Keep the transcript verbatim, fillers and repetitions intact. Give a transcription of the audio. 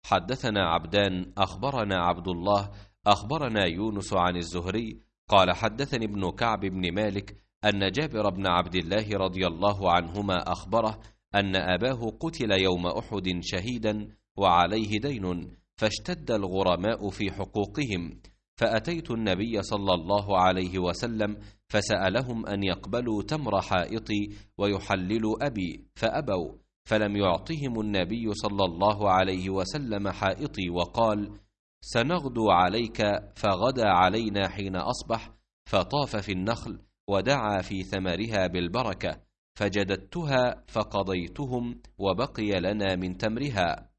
حدثنا عبدان أخبرنا عبد الله أخبرنا يونس عن الزهري قال حدثني ابن كعب بن مالك أن جابر بن عبد الله رضي الله عنهما أخبره أن أباه قتل يوم أحد شهيدا وعليه دين، فاشتد الغرماء في حقوقهم، فأتيت النبي صلى الله عليه وسلم فسألهم أن يقبلوا تمر حائطي ويحللوا أبي، فأبوا، فلم يعطهم النبي صلى الله عليه وسلم حائطي، وقال: سنغدو عليك، فغدا علينا حين أصبح، فطاف في النخل ودعا في ثمرها بالبركة، فجددتها فقضيتهم وبقي لنا من تمرها.